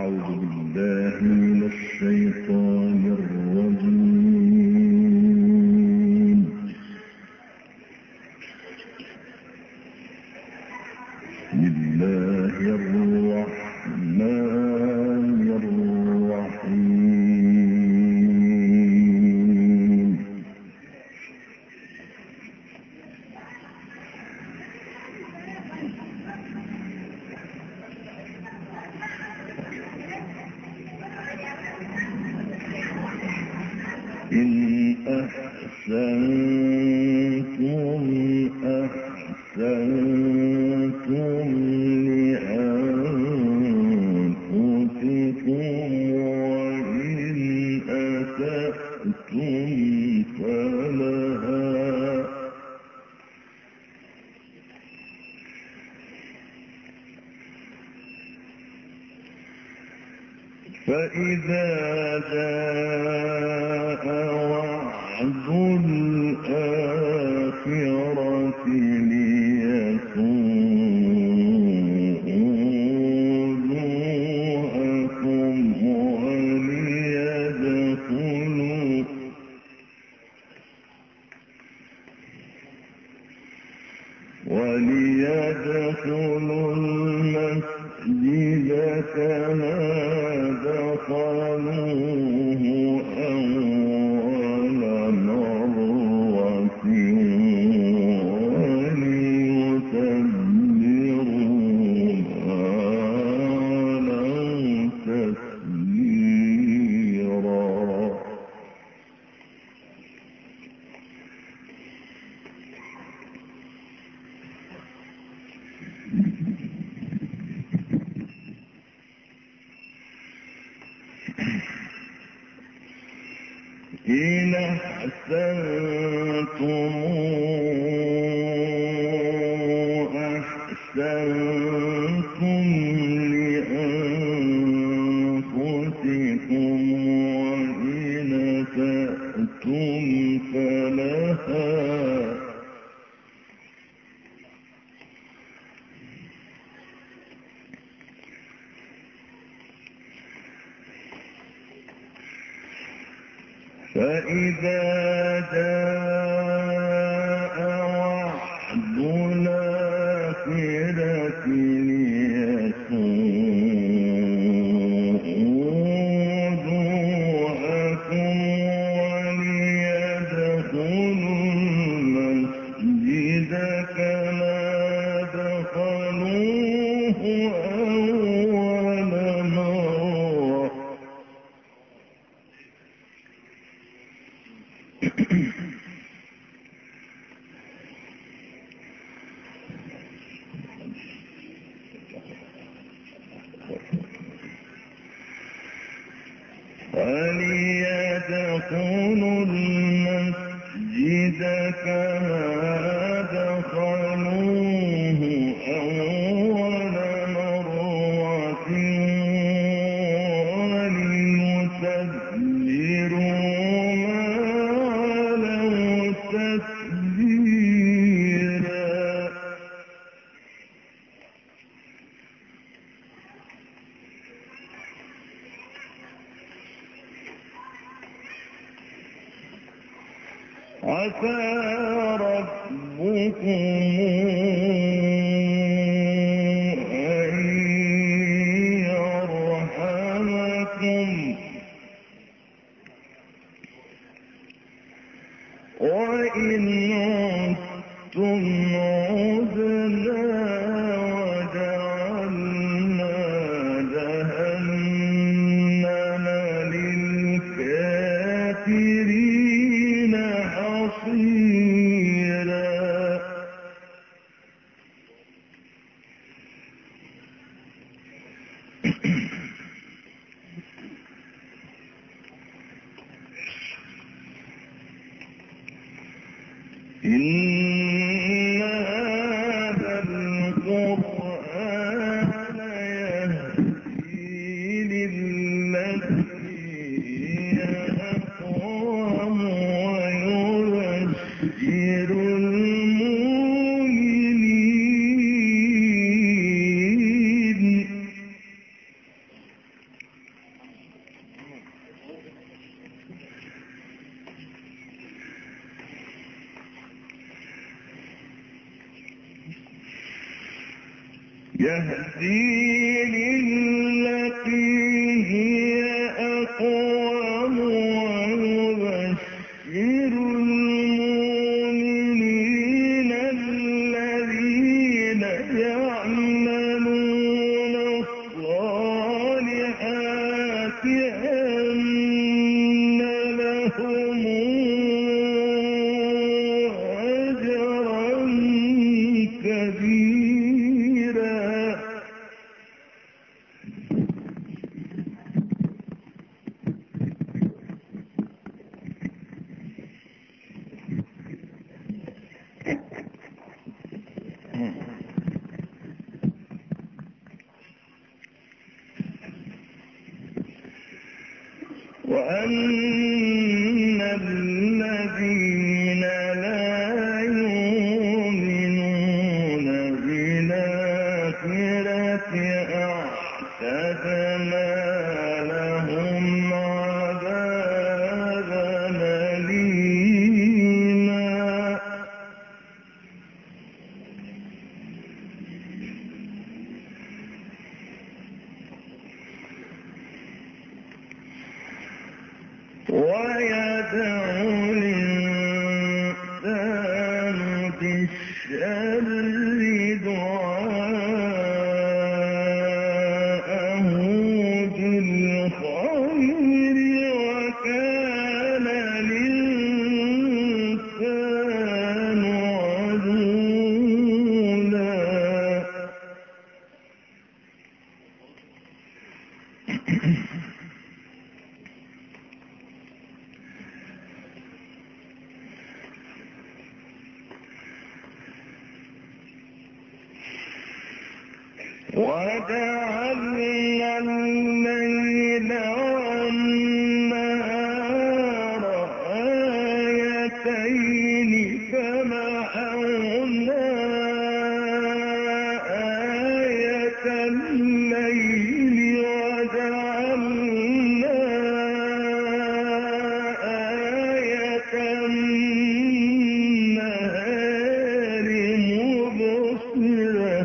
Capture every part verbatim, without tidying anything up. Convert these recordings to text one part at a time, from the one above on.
أعوذ بالله من الشيطان الرجيم. بسم الله الرحمن الرحيم. إن أحسنتم أحسنتم لأنفسكم وإن أسأتم فلها فإذا جاء وعد الآخرة ليسوءوا وجوهكم وليدخلوا وليدخلوا المسجد كما دخلوه أول مرة وليتبروا ما علوا تتبيرا. إن أحسنتم أحسنتم لأنفسكم وإن أسأتم فلها فإذا جاء وعد الآخرة ليسوءوا وجوهكم وليدخلوا المسجد كما دخلوه أول مرة وليدخلوا المسجد كما دخلوه أول مرة وليتبروا ما علوا تتبيرا. عسى ربكم أن يرحمكم وإن عدتم عدنا وجعلنا جهنم للكافرين حصيرا. إن هذا القرآن يهدي للتي هي أقوم ويبشر المؤمنين يهدي للتي هي أقوم ويبشر المؤمنين الذين يعملون الصالحات أن لهم أجرا كبيرا. وأن الذين لا يؤمنون بالآخرة أعتدنا لهم عذابا أليما. ويدعو الإنسان بالشر دعاءه بالخير وكان الإنسان عجولا. وجعلنا الليل والنهار آيتين فمحونا آية الليل وجعلنا آية النهار مبصرة.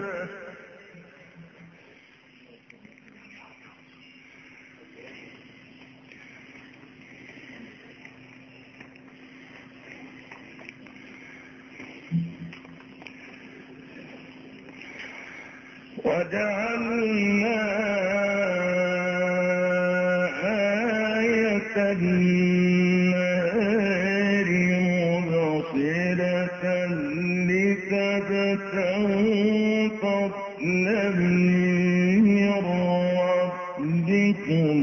وجعلنا آية النهار مبصرة لتبتغوا فضلا من ربكم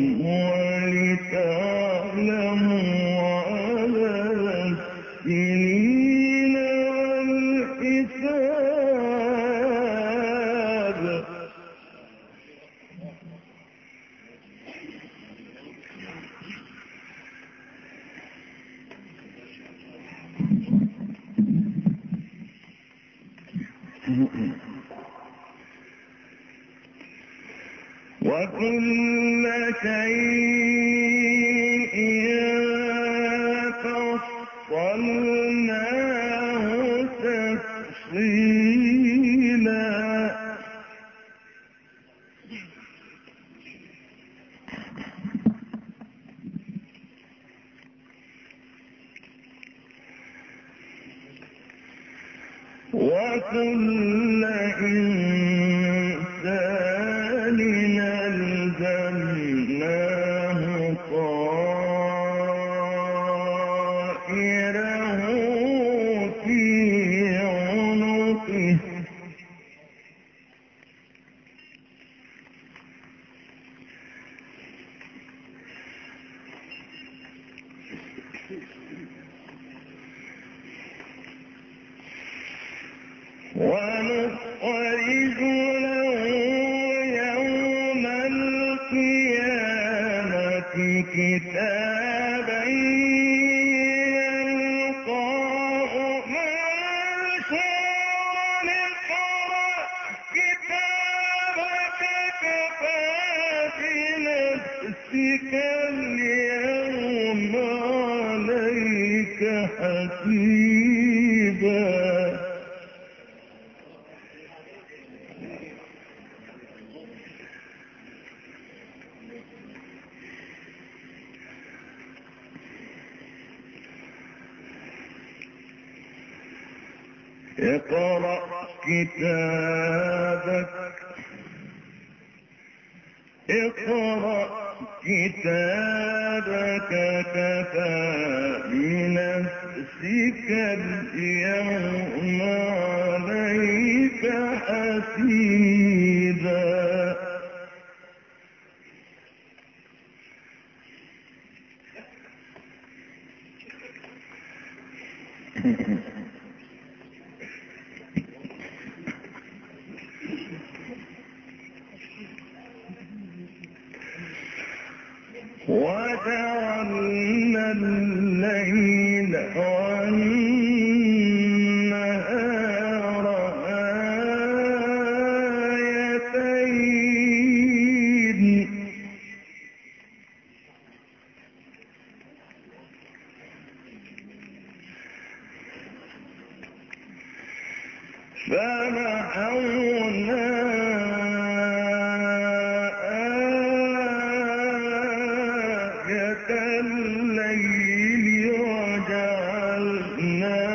ولتعلموا عدد السنين والحساب. وكل شيء فصلناه تفصيلا. وكل إنسان ألزمناه طائره في عنقه. ونخرج له يوم القيامة كتابا يلقاه منشورا اقرأ كتابك كفى بنفسك اليوم عليك حسيبا. اقرأ كتابك اقرأ كتابك كفى بنفسك اليوم عليك حسيبا. وجعلنا الليل والنهار آيتين فمحونا الليل وجعلنا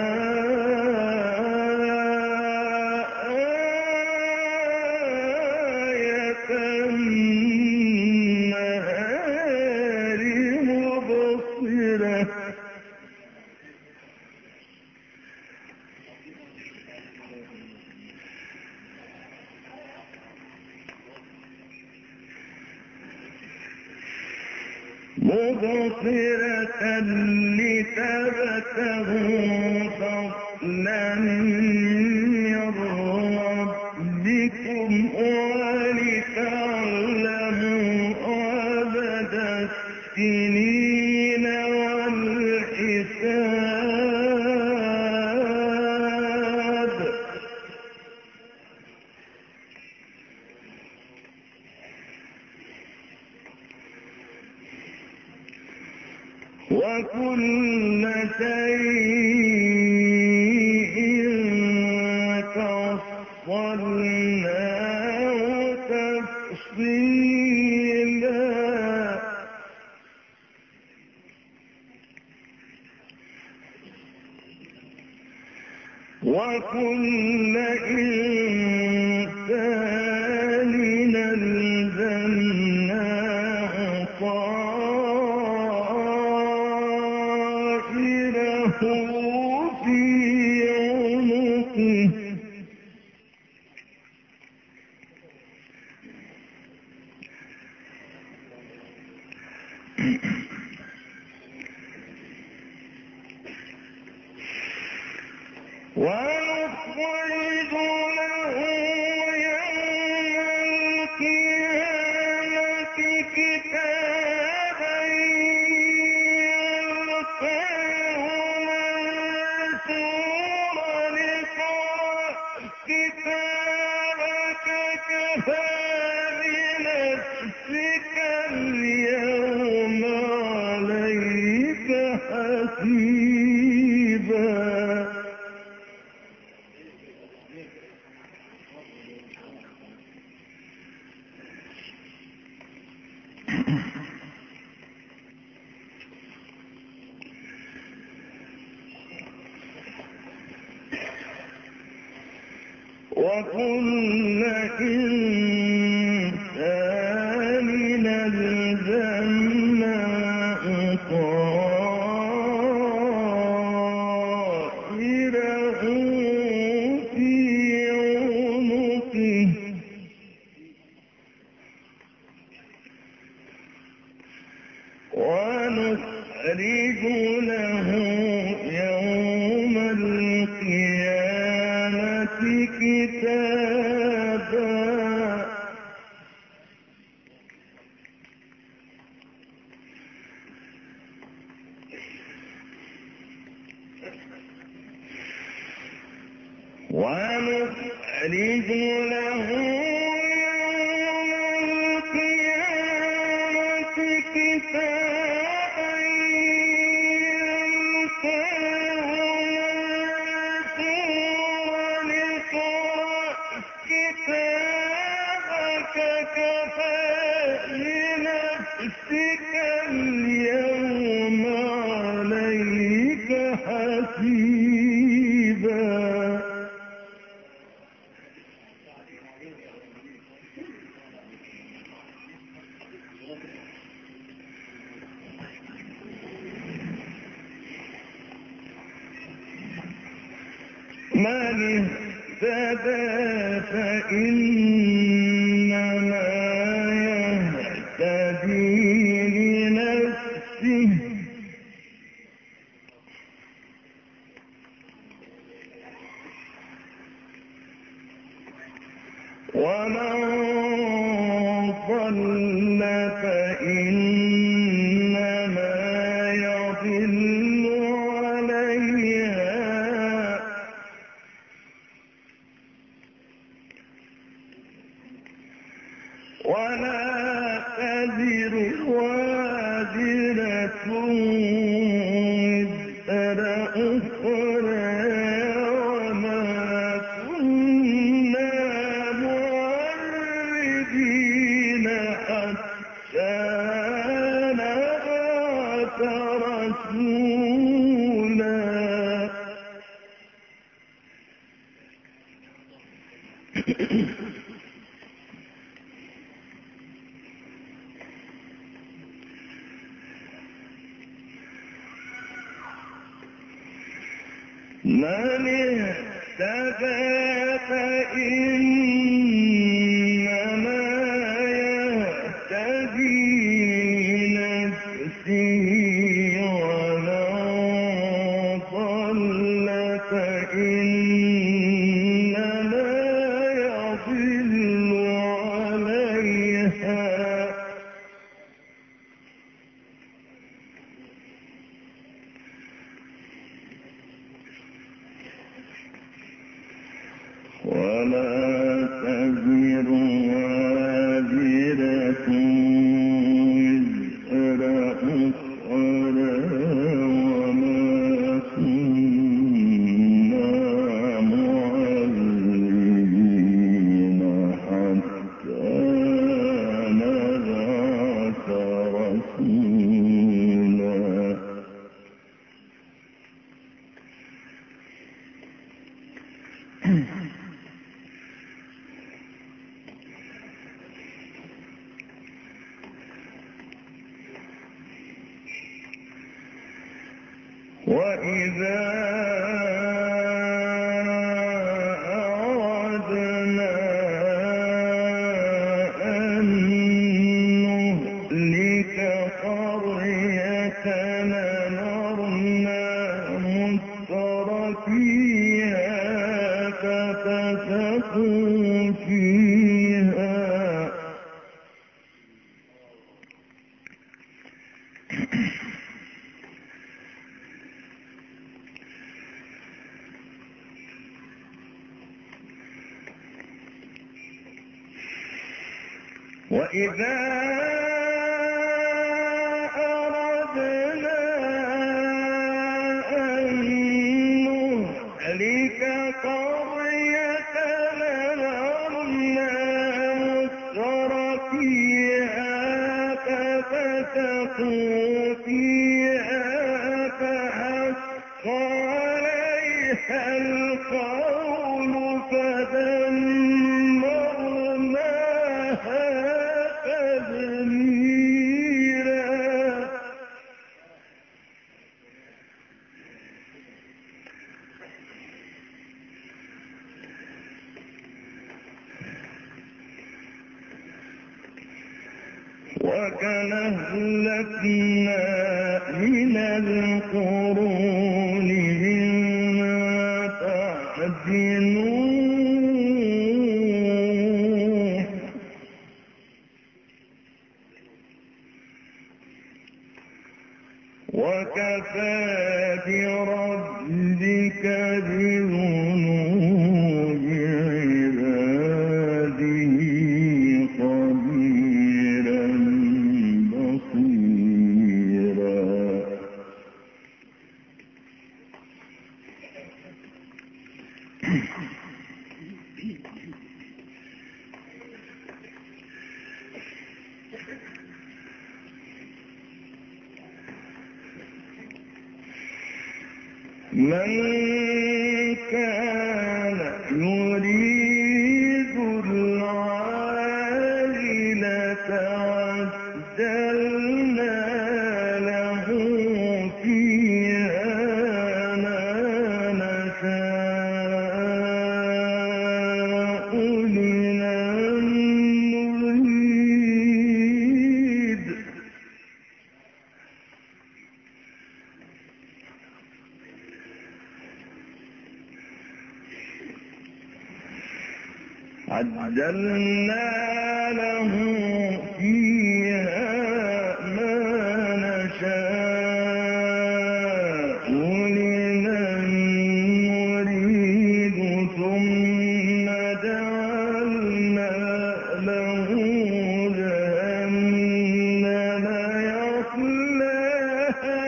آية النهار مبصرة مبصرة لتبتغوا فضلا من ربكم ولتعلموا عدد السنين والحساب. وكل شيء فصلناه تفصيلا. وكل إنسان ألزمناه طائره في عنقه ونخرج له يوم القيامة كتابا يلقاه منشورا اقرأ كتابك كفى بنفسك اليوم عليك حسيبا. وكل إنسان ألزمناه طائره في عنقه ونخرج له يوم القيامة كتابا ونخرج له يوم القيامة كتابا يلقاه منشورا اقرأ كتابك كفى بنفسك اليوم عليك حسيبا. من اهتدى فإنما يهتدي لنفسه ومن ضل فإنما يضل عليها ولا تزر وازرة وزر أخرى وما كنا معذبين حتى نبعث رسولا من اهتدى فإنما يهتدي لنفسه ومن ضل فإنما يضل عليها ولا تزر وازرة وزر أخرى وما كنا معذبين حتى نبعث رسولا وإذا أردنا أن نهلك قرية أمرنا متر فيها ففسقوا فيها وإذا أردنا أن نهلك قرية أمرنا متر فيها ففسقوا فيها فحق عليها القول فدمرناها تدميرا وكم أهلكنا من القرون من بعد نوح وكفى بربك بذنوب عباده خبيرا بصيرا من كان يريد العاجلة عجلنا له فيها ما نشاء عجلنا له فيها ما نشاء لمن نريد ثم جعلنا له جهنم يصلاها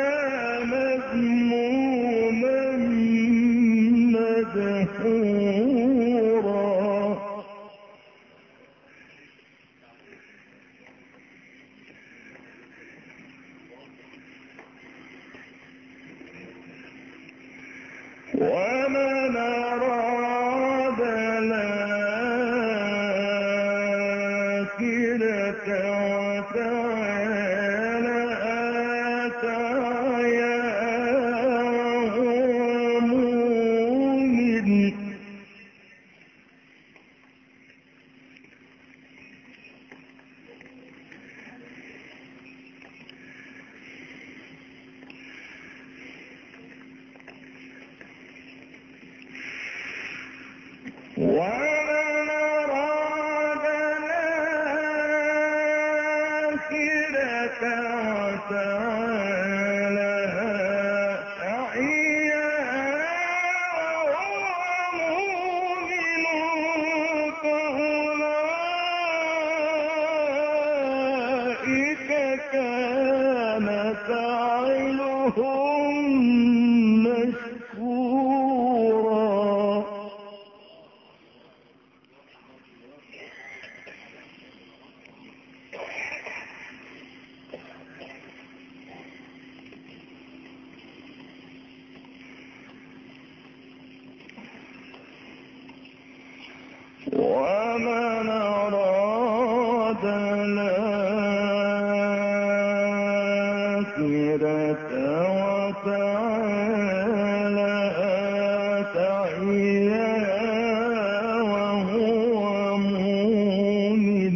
مذموما مدحورا. ومن أراد الآخرة وسعى لها سعيها وهو مؤمن ومن أراد الآخرة وسعى لها سعيها وهو مؤمن فأولئك كان سعيهم مشكورا. ومن أراد الآخرة وسعى لها سعيها وهو مؤمن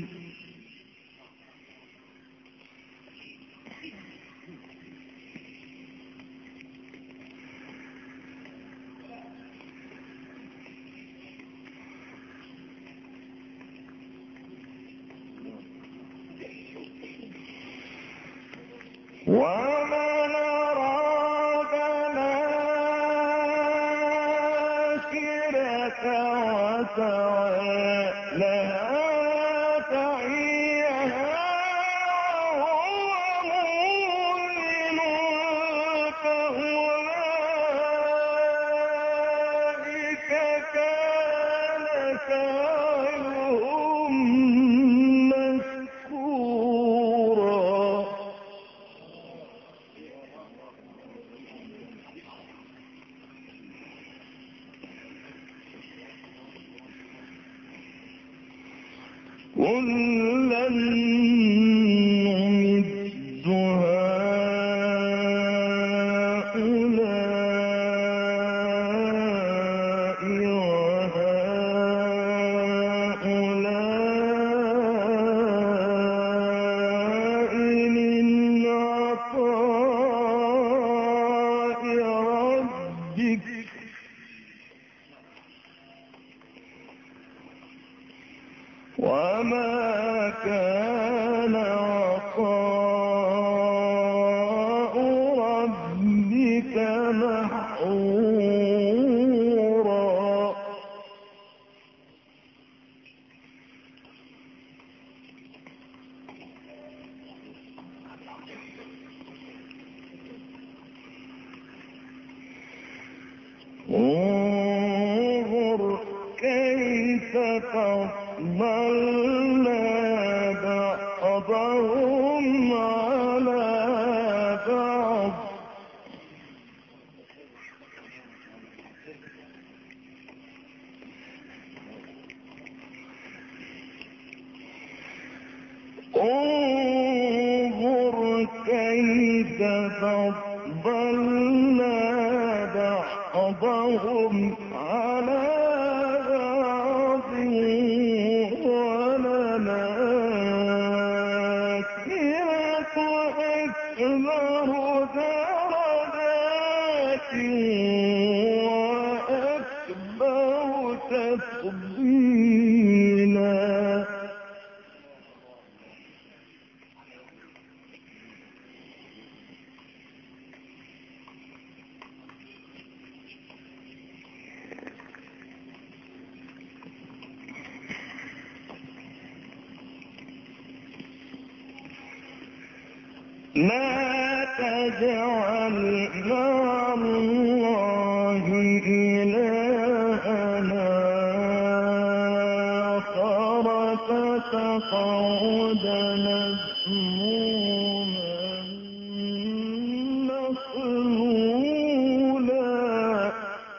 ومن أراد الآخرة وسعى لها سعيها وهو مؤمن فأولئك كان سعيهم مشكورا. كلا نمد هؤلاء وهؤلاء من عطاء ربك وما كان عطاء ربك محظورا. انظر كيف فضلنا بعضهم على بعض انظر كيف فضلنا بعضهم على بعض وللآخرة أكبر درجات وأكبر تفضيلا. لا تجعل مع الله إلهنا آخر فتقعد مذموما مخذولا.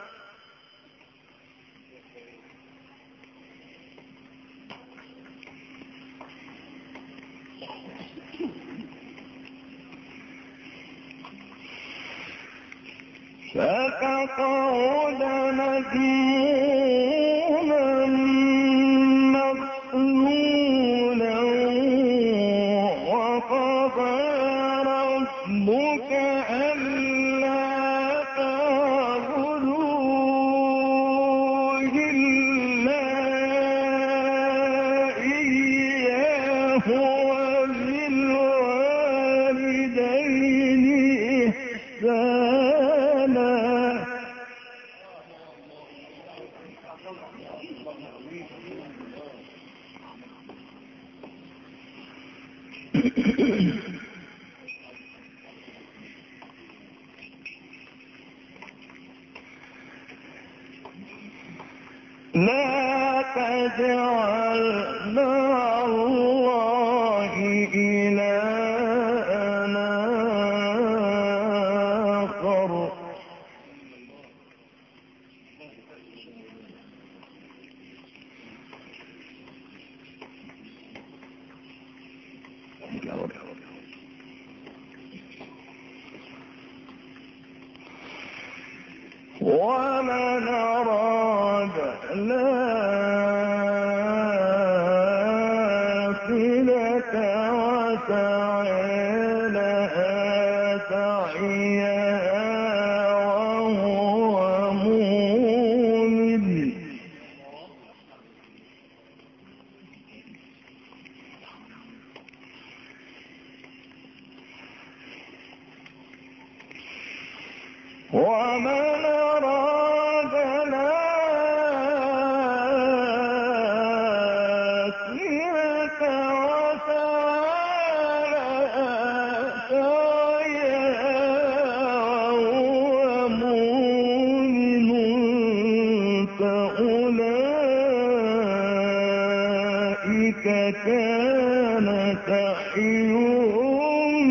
فتقعد مذموما مخذولا. وقضى ربك ألا تعبدوا إلا إياه وبالوالدين إحسانا. لا تجعل مع الله إلهنا آخر ومن أراد الآخرة وسعى لها سعيها وهو مؤمن ومن أراد الآخرة وسعى لها سعيها وهو مؤمن فأولئك كان سعيهم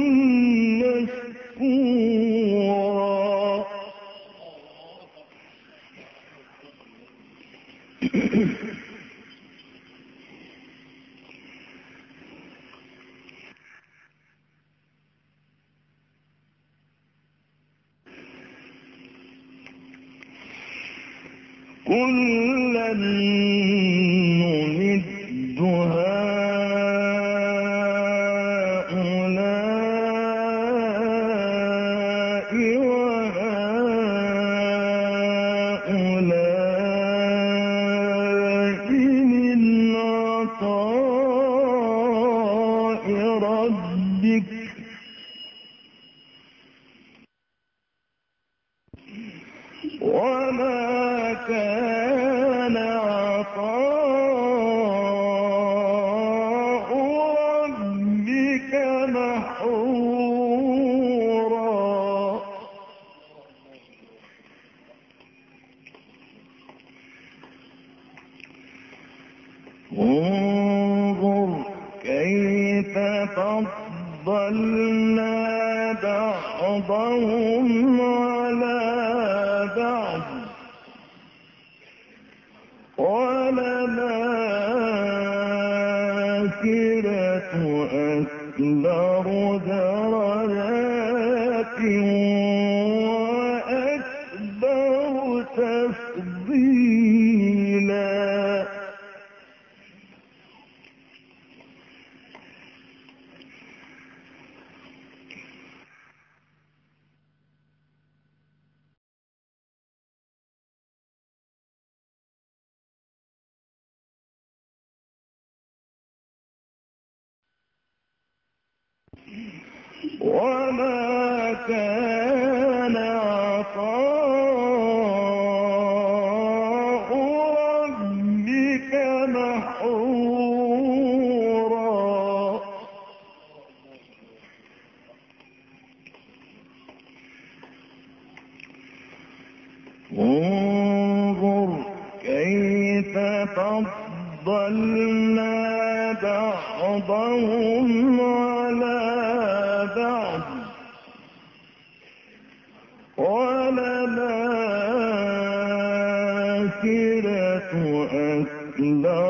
مشكورا. كلا نمد هؤلاء وهؤلاء من عطاء ربك وما كان عطاء ربك محظورا. انظر كيف فضلنا بعضهم على بعض وللآخرة أكبر درجات وأكبر تفضيلا. وما كان عطاء ربك محظورا. انظر كيف فضلنا بعضهم على بعض وللآخرة أكبر